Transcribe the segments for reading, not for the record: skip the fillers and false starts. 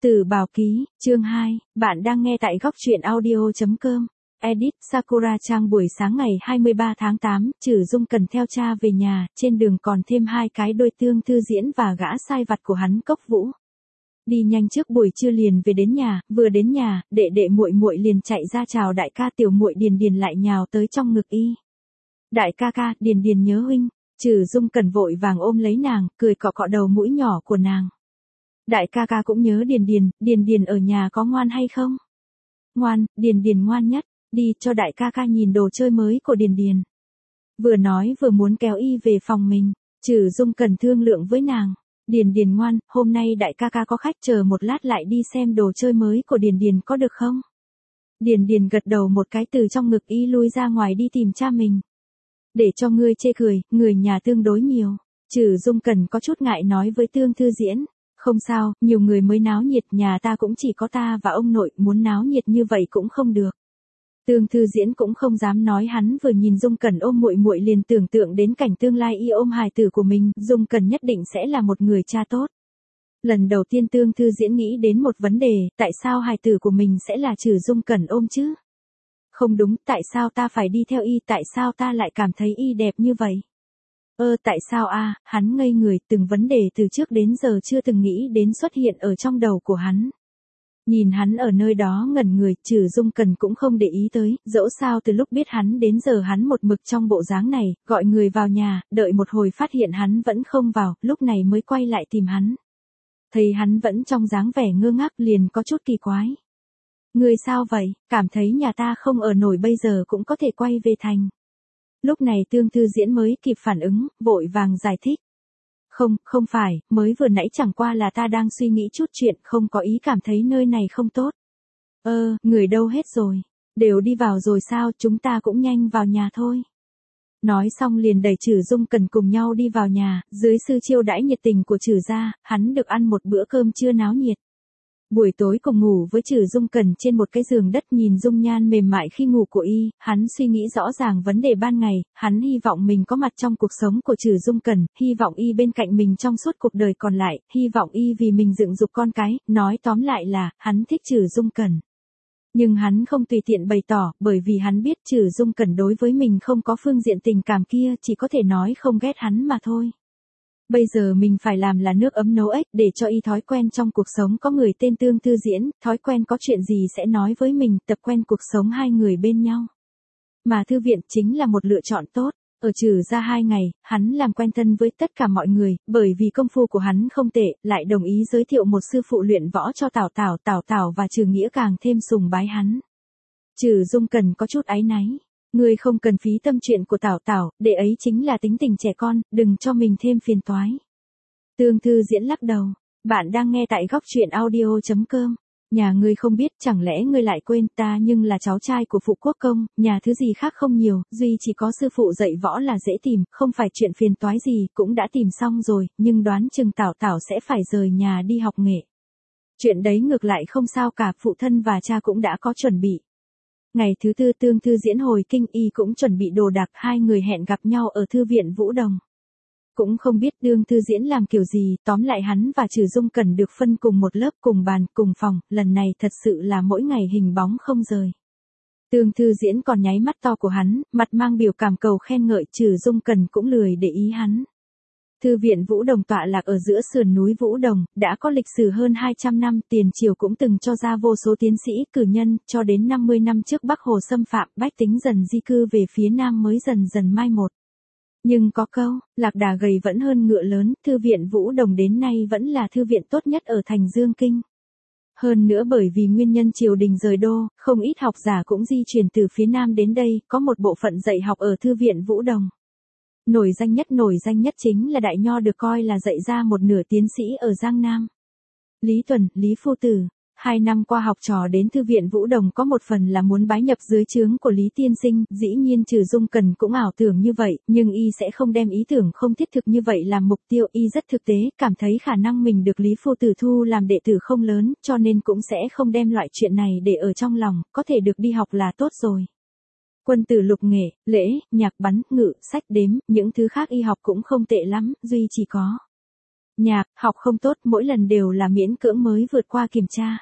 Tử Bảo Ký, chương 2, bạn đang nghe tại góc truyện audio.com. Edit Sakura Trang. Buổi sáng ngày 23 tháng 8, Trử Dung cần theo cha về nhà, trên đường còn thêm hai cái đôi Tương Thư Diễn và gã sai vặt của hắn Cốc Vũ. Đi nhanh trước buổi trưa liền về đến nhà, vừa đến nhà, đệ đệ muội muội liền chạy ra chào đại ca, tiểu muội Điền Điền lại nhào tới trong ngực y. Đại ca ca, Điền Điền nhớ huynh. Trử Dung cần vội vàng ôm lấy nàng, cười cọ cọ đầu mũi nhỏ của nàng. Đại ca ca cũng nhớ Điền Điền ở nhà có ngoan hay không? Ngoan, Điền Điền ngoan nhất, đi cho đại ca ca nhìn đồ chơi mới của Điền Điền. Vừa nói vừa muốn kéo y về phòng mình, Trử Dung cần thương lượng với nàng. Điền Điền ngoan, hôm nay đại ca ca có khách, chờ một lát lại đi xem đồ chơi mới của Điền Điền có được không? Điền Điền gật đầu một cái, từ trong ngực y lui ra ngoài đi tìm cha mình. Để cho ngươi chê cười, người nhà tương đối nhiều. Trử Dung cần có chút ngại nói với Tương Thư Diễn. Không sao, nhiều người mới náo nhiệt, nhà ta cũng chỉ có ta và ông nội, muốn náo nhiệt như vậy cũng không được. Tương Thư Diễn cũng không dám nói, hắn vừa nhìn Dung Cẩn ôm muội muội liền tưởng tượng đến cảnh tương lai y ôm hài tử của mình, Dung Cẩn nhất định sẽ là một người cha tốt. Lần đầu tiên Tương Thư Diễn nghĩ đến một vấn đề, tại sao hài tử của mình sẽ là Trử Dung Cẩn ôm chứ? Không đúng, tại sao ta phải đi theo y, tại sao ta lại cảm thấy y đẹp như vậy? Tại sao a? Hắn ngây người, từng vấn đề từ trước đến giờ chưa từng nghĩ đến xuất hiện ở trong đầu của hắn. Nhìn hắn ở nơi đó ngẩn người, Trử Dung cần cũng không để ý tới, dẫu sao từ lúc biết hắn đến giờ hắn một mực trong bộ dáng này, gọi người vào nhà, đợi một hồi phát hiện hắn vẫn không vào, lúc này mới quay lại tìm hắn. Thấy hắn vẫn trong dáng vẻ ngơ ngác liền có chút kỳ quái. Người sao vậy, cảm thấy nhà ta không ở nổi bây giờ cũng có thể quay về thành. Lúc này Tương Thư Diễn mới kịp phản ứng, vội vàng giải thích. Không phải, mới vừa nãy chẳng qua là ta đang suy nghĩ chút chuyện, không có ý cảm thấy nơi này không tốt. Người đâu hết rồi? Đều đi vào rồi sao, chúng ta cũng nhanh vào nhà thôi. Nói xong liền đẩy Trử Dung cần cùng nhau đi vào nhà, dưới sự chiêu đãi nhiệt tình của Trử gia, hắn được ăn một bữa cơm trưa náo nhiệt. Buổi tối cùng ngủ với Trử Dung cần trên một cái giường đất, nhìn dung nhan mềm mại khi ngủ của y, hắn suy nghĩ rõ ràng vấn đề ban ngày, hắn hy vọng mình có mặt trong cuộc sống của Trử Dung cần, hy vọng y bên cạnh mình trong suốt cuộc đời còn lại, hy vọng y vì mình dựng dục con cái, nói tóm lại là, hắn thích Trử Dung cần. Nhưng hắn không tùy tiện bày tỏ, bởi vì hắn biết Trử Dung cần đối với mình không có phương diện tình cảm kia, chỉ có thể nói không ghét hắn mà thôi. Bây giờ mình phải làm là nước ấm nấu ếch, để cho y thói quen trong cuộc sống có người tên Tương Thư Diễn, thói quen có chuyện gì sẽ nói với mình, tập quen cuộc sống hai người bên nhau. Mà thư viện chính là một lựa chọn tốt. Ở Trử gia 2 ngày, hắn làm quen thân với tất cả mọi người, bởi vì công phu của hắn không tệ, lại đồng ý giới thiệu một sư phụ luyện võ cho Tảo Tảo và Trừ Nghĩa càng thêm sùng bái hắn. Trử Dung cần có chút áy náy. Ngươi không cần phí tâm chuyện của Tảo, đệ ấy chính là tính tình trẻ con, đừng cho mình thêm phiền toái. Tương Thư Diễn lắc đầu. Bạn đang nghe tại góc truyện audio.com. Nhà ngươi không biết, chẳng lẽ ngươi lại quên, ta nhưng là cháu trai của phụ quốc công, nhà thứ gì khác không nhiều, duy chỉ có sư phụ dạy võ là dễ tìm, không phải chuyện phiền toái gì, cũng đã tìm xong rồi, nhưng đoán chừng Tảo sẽ phải rời nhà đi học nghệ. Chuyện đấy ngược lại không sao cả, phụ thân và cha cũng đã có chuẩn bị. Ngày thứ tư Tương Thư Diễn hồi kinh, y cũng chuẩn bị đồ đạc, hai người hẹn gặp nhau ở thư viện Vũ Đồng. Cũng không biết Tương Thư Diễn làm kiểu gì, tóm lại hắn và Trử Dung cần được phân cùng một lớp, cùng bàn, cùng phòng, lần này thật sự là mỗi ngày hình bóng không rời. Tương Thư Diễn còn nháy mắt to của hắn, mặt mang biểu cảm cầu khen ngợi, Trử Dung cần cũng lười để ý hắn. Thư viện Vũ Đồng tọa lạc ở giữa sườn núi Vũ Đồng, đã có lịch sử hơn 200 năm, tiền triều cũng từng cho ra vô số tiến sĩ, cử nhân, cho đến 50 năm trước Bắc Hồ xâm phạm, bách tính dần di cư về phía Nam mới dần dần mai một. Nhưng có câu, lạc đà gầy vẫn hơn ngựa lớn, thư viện Vũ Đồng đến nay vẫn là thư viện tốt nhất ở thành Dương Kinh. Hơn nữa bởi vì nguyên nhân triều đình rời đô, không ít học giả cũng di chuyển từ phía Nam đến đây, có một bộ phận dạy học ở thư viện Vũ Đồng. Nổi danh nhất chính là Đại Nho, được coi là dạy ra một nửa tiến sĩ ở Giang Nam. Lý Tuần, Lý Phu Tử, 2 năm qua học trò đến thư viện Vũ Đồng có một phần là muốn bái nhập dưới trướng của Lý Tiên Sinh, dĩ nhiên Trử Dung cần cũng ảo tưởng như vậy, nhưng y sẽ không đem ý tưởng không thiết thực như vậy làm mục tiêu, y rất thực tế, cảm thấy khả năng mình được Lý Phu Tử thu làm đệ tử không lớn, cho nên cũng sẽ không đem loại chuyện này để ở trong lòng, có thể được đi học là tốt rồi. Quân tử lục nghệ, lễ, nhạc, bắn, ngự, sách đếm, những thứ khác y học cũng không tệ lắm, duy chỉ có nhạc, học không tốt, mỗi lần đều là miễn cưỡng mới vượt qua kiểm tra.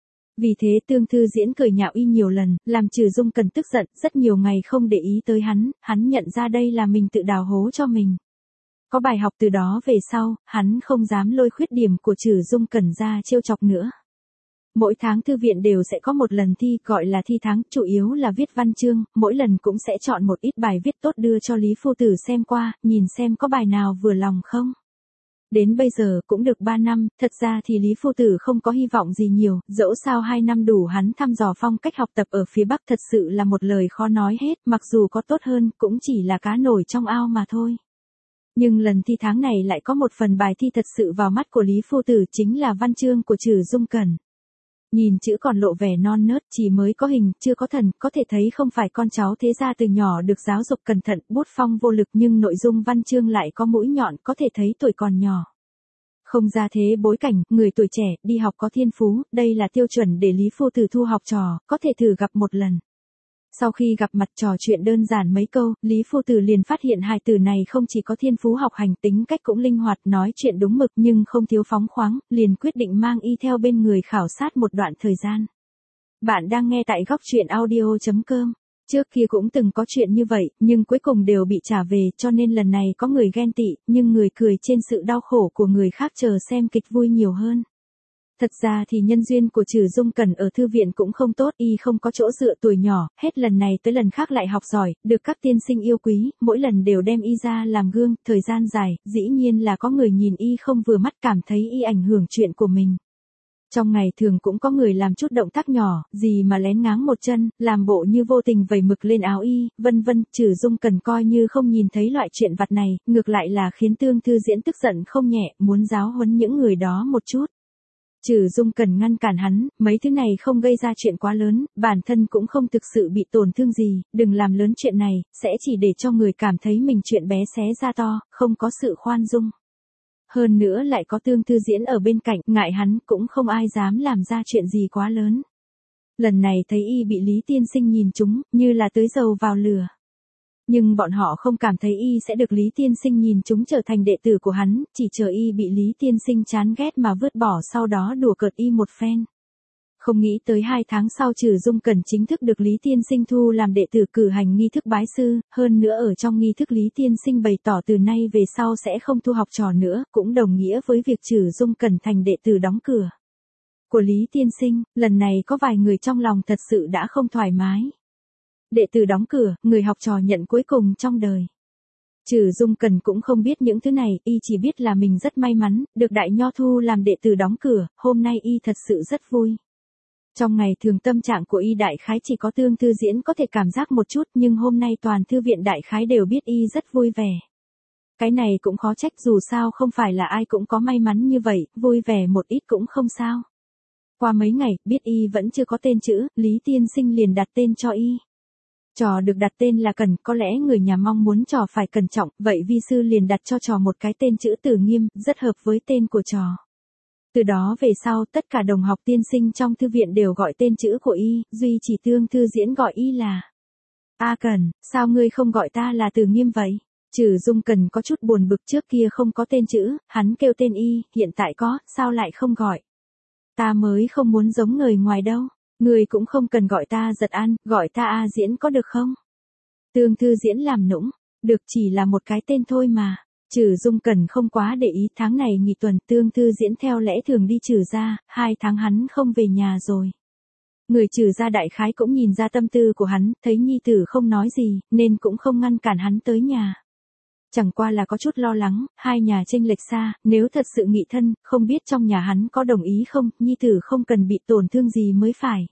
Vì thế Tương Thư Diễn cười nhạo y nhiều lần, làm Trừ Dung Cần tức giận, rất nhiều ngày không để ý tới hắn nhận ra đây là mình tự đào hố cho mình. Có bài học từ đó về sau, hắn không dám lôi khuyết điểm của Trừ Dung Cần ra trêu chọc nữa. Mỗi tháng thư viện đều sẽ có một lần thi gọi là thi tháng, chủ yếu là viết văn chương, mỗi lần cũng sẽ chọn một ít bài viết tốt đưa cho Lý Phu Tử xem qua, nhìn xem có bài nào vừa lòng không. Đến bây giờ cũng được 3 năm, thật ra thì Lý Phu Tử không có hy vọng gì nhiều, dẫu sao 2 năm đủ hắn thăm dò phong cách học tập ở phía Bắc thật sự là một lời khó nói hết, mặc dù có tốt hơn cũng chỉ là cá nổi trong ao mà thôi. Nhưng lần thi tháng này lại có một phần bài thi thật sự vào mắt của Lý Phu Tử chính là văn chương của Trừ Dung Cần. Nhìn chữ còn lộ vẻ non nớt, chỉ mới có hình, chưa có thần, có thể thấy không phải con cháu thế gia từ nhỏ được giáo dục cẩn thận, bút phong vô lực nhưng nội dung văn chương lại có mũi nhọn, có thể thấy tuổi còn nhỏ. Không ra thế bối cảnh, người tuổi trẻ, đi học có thiên phú, đây là tiêu chuẩn để Lý Phu Tử thu học trò, có thể thử gặp một lần. Sau khi gặp mặt trò chuyện đơn giản mấy câu, Lý Phu Tử liền phát hiện hài tử này không chỉ có thiên phú học hành, tính cách cũng linh hoạt, nói chuyện đúng mực nhưng không thiếu phóng khoáng, liền quyết định mang y theo bên người khảo sát một đoạn thời gian. Bạn đang nghe tại góc truyện audio.com. Trước kia cũng từng có chuyện như vậy, nhưng cuối cùng đều bị trả về, cho nên lần này có người ghen tị, nhưng người cười trên sự đau khổ của người khác chờ xem kịch vui nhiều hơn. Thật ra thì nhân duyên của Trừ Dung Cần ở thư viện cũng không tốt, y không có chỗ dựa tuổi nhỏ, hết lần này tới lần khác lại học giỏi, được các tiên sinh yêu quý, mỗi lần đều đem y ra làm gương, thời gian dài, dĩ nhiên là có người nhìn y không vừa mắt cảm thấy y ảnh hưởng chuyện của mình. Trong ngày thường cũng có người làm chút động tác nhỏ, gì mà lén ngáng một chân, làm bộ như vô tình vẩy mực lên áo y, vân vân, Trừ Dung Cần coi như không nhìn thấy loại chuyện vặt này, ngược lại là khiến Tương Thư Diễn tức giận không nhẹ, muốn giáo huấn những người đó một chút. Trừ Dung Cần ngăn cản hắn, mấy thứ này không gây ra chuyện quá lớn, bản thân cũng không thực sự bị tổn thương gì, đừng làm lớn chuyện này, sẽ chỉ để cho người cảm thấy mình chuyện bé xé ra to, không có sự khoan dung. Hơn nữa lại có Tương Thư Diễn ở bên cạnh, ngại hắn cũng không ai dám làm ra chuyện gì quá lớn. Lần này thấy y bị Lý Tiên Sinh nhìn trúng, như là tưới dầu vào lửa. Nhưng bọn họ không cảm thấy y sẽ được Lý Tiên Sinh nhìn chúng trở thành đệ tử của hắn, chỉ chờ y bị Lý Tiên Sinh chán ghét mà vứt bỏ sau đó đùa cợt y một phen. Không nghĩ tới 2 tháng sau Trừ Dung Cần chính thức được Lý Tiên Sinh thu làm đệ tử cử hành nghi thức bái sư, hơn nữa ở trong nghi thức Lý Tiên Sinh bày tỏ từ nay về sau sẽ không thu học trò nữa, cũng đồng nghĩa với việc Trừ Dung Cần thành đệ tử đóng cửa của Lý Tiên Sinh, lần này có vài người trong lòng thật sự đã không thoải mái. Đệ tử đóng cửa, người học trò nhận cuối cùng trong đời. Trừ Dung Cần cũng không biết những thứ này, y chỉ biết là mình rất may mắn, được Đại Nho thu làm đệ tử đóng cửa, hôm nay y thật sự rất vui. Trong ngày thường tâm trạng của y đại khái chỉ có Tương Thư Diễn có thể cảm giác một chút, nhưng hôm nay toàn thư viện đại khái đều biết y rất vui vẻ. Cái này cũng khó trách, dù sao không phải là ai cũng có may mắn như vậy, vui vẻ một ít cũng không sao. Qua mấy ngày, biết y vẫn chưa có tên chữ, Lý Tiên Sinh liền đặt tên cho y. Trò được đặt tên là Cần, có lẽ người nhà mong muốn trò phải cẩn trọng, vậy vi sư liền đặt cho trò một cái tên chữ Từ Nghiêm, rất hợp với tên của trò. Từ đó về sau, tất cả đồng học tiên sinh trong thư viện đều gọi tên chữ của y, duy chỉ Tương Thư Diễn gọi y là A Cần, sao ngươi không gọi ta là Từ Nghiêm vậy? Trừ Dung Cần có chút buồn bực, trước kia không có tên chữ, hắn kêu tên y, hiện tại có, sao lại không gọi? Ta mới không muốn giống người ngoài đâu. Người cũng không cần gọi ta Giật An, gọi ta A Diễn có được không? Tương Thư Diễn làm nũng, được, chỉ là một cái tên thôi mà. Trừ Dung Cần không quá để ý, tháng này nghỉ tuần, Tương Thư Diễn theo lẽ thường đi Trừ gia, 2 tháng hắn không về nhà rồi. Người Trừ gia đại khái cũng nhìn ra tâm tư của hắn, thấy nhi tử không nói gì, nên cũng không ngăn cản hắn tới nhà. Chẳng qua là có chút lo lắng, hai nhà chênh lệch xa, nếu thật sự nghị thân, không biết trong nhà hắn có đồng ý không, nhi tử không cần bị tổn thương gì mới phải.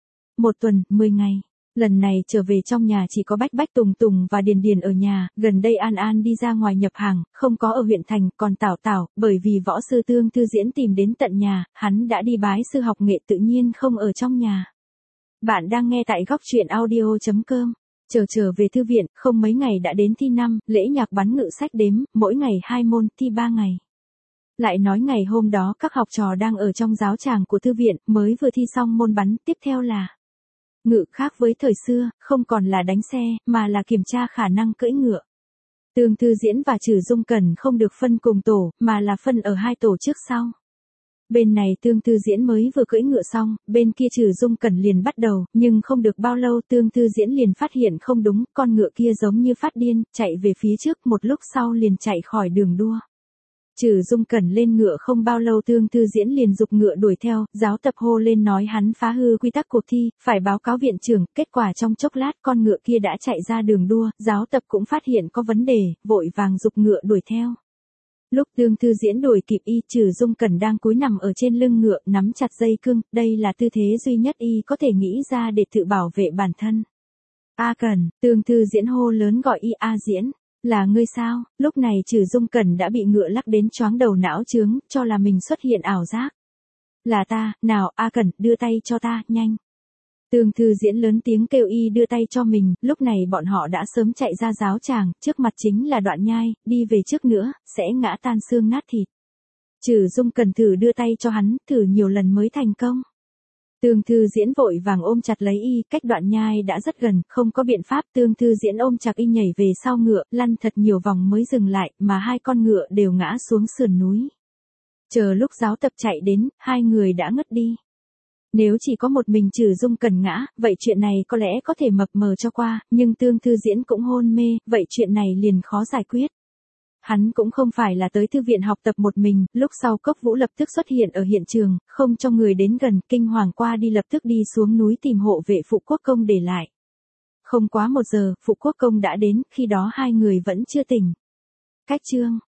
1 tuần, 10 ngày. Lần này trở về trong nhà chỉ có Bách Bách Tùng Tùng và Điền Điền ở nhà, gần đây An An đi ra ngoài nhập hàng, không có ở huyện thành, còn Tảo Tảo, bởi vì võ sư Tương Thư Diễn tìm đến tận nhà, hắn đã đi bái sư học nghệ tự nhiên không ở trong nhà. Bạn đang nghe tại góc truyện audio.com. Trở về thư viện, không mấy ngày đã đến thi năm, lễ nhạc bắn ngự sách đếm, mỗi ngày 2 môn, thi 3 ngày. Lại nói ngày hôm đó các học trò đang ở trong giáo tràng của thư viện, mới vừa thi xong môn bắn, tiếp theo là ngự, khác với thời xưa, không còn là đánh xe, mà là kiểm tra khả năng cưỡi ngựa. Tương Thư Diễn và Trử Dung Cẩn không được phân cùng tổ, mà là phân ở hai tổ trước sau. Bên này Tương Thư Diễn mới vừa cưỡi ngựa xong, bên kia Trử Dung Cẩn liền bắt đầu, nhưng không được bao lâu Tương Thư Diễn liền phát hiện không đúng, con ngựa kia giống như phát điên, chạy về phía trước, một lúc sau liền chạy khỏi đường đua. Trử Dung Cẩn lên ngựa không bao lâu Tương Thư Diễn liền giục ngựa đuổi theo, giáo tập hô lên nói hắn phá hư quy tắc cuộc thi, phải báo cáo viện trưởng, kết quả trong chốc lát con ngựa kia đã chạy ra đường đua, giáo tập cũng phát hiện có vấn đề, vội vàng giục ngựa đuổi theo. Lúc Tương Thư Diễn đuổi kịp y, Trử Dung Cẩn đang cúi nằm ở trên lưng ngựa, nắm chặt dây cương, đây là tư thế duy nhất y có thể nghĩ ra để tự bảo vệ bản thân. A Cẩn, Tương Thư Diễn hô lớn gọi y A Diễn. Là ngươi sao? Lúc này Trử Dung Cẩn đã bị ngựa lắc đến choáng đầu não chướng, cho là mình xuất hiện ảo giác. Là ta, nào A Cẩn, đưa tay cho ta, nhanh. Tương Thư Diễn lớn tiếng kêu y đưa tay cho mình, lúc này bọn họ đã sớm chạy ra giáo tràng, trước mặt chính là đoạn nhai, đi về trước nữa, sẽ ngã tan xương nát thịt. Trử Dung Cẩn thử đưa tay cho hắn, thử nhiều lần mới thành công. Tương Thư Diễn vội vàng ôm chặt lấy y, cách đoạn nhai đã rất gần, không có biện pháp Tương Thư Diễn ôm chặt y nhảy về sau ngựa, lăn thật nhiều vòng mới dừng lại, mà hai con ngựa đều ngã xuống sườn núi. Chờ lúc giáo tập chạy đến, hai người đã ngất đi. Nếu chỉ có một mình Trử Dung Cẩn ngã, vậy chuyện này có lẽ có thể mập mờ cho qua, nhưng Tương Thư Diễn cũng hôn mê, vậy chuyện này liền khó giải quyết. Hắn cũng không phải là tới thư viện học tập một mình, lúc sau Cốc Vũ lập tức xuất hiện ở hiện trường, không cho người đến gần, kinh hoàng qua đi lập tức đi xuống núi tìm hộ vệ Phụ Quốc Công để lại. Không quá 1 giờ, Phụ Quốc Công đã đến, khi đó hai người vẫn chưa tỉnh. Cách chương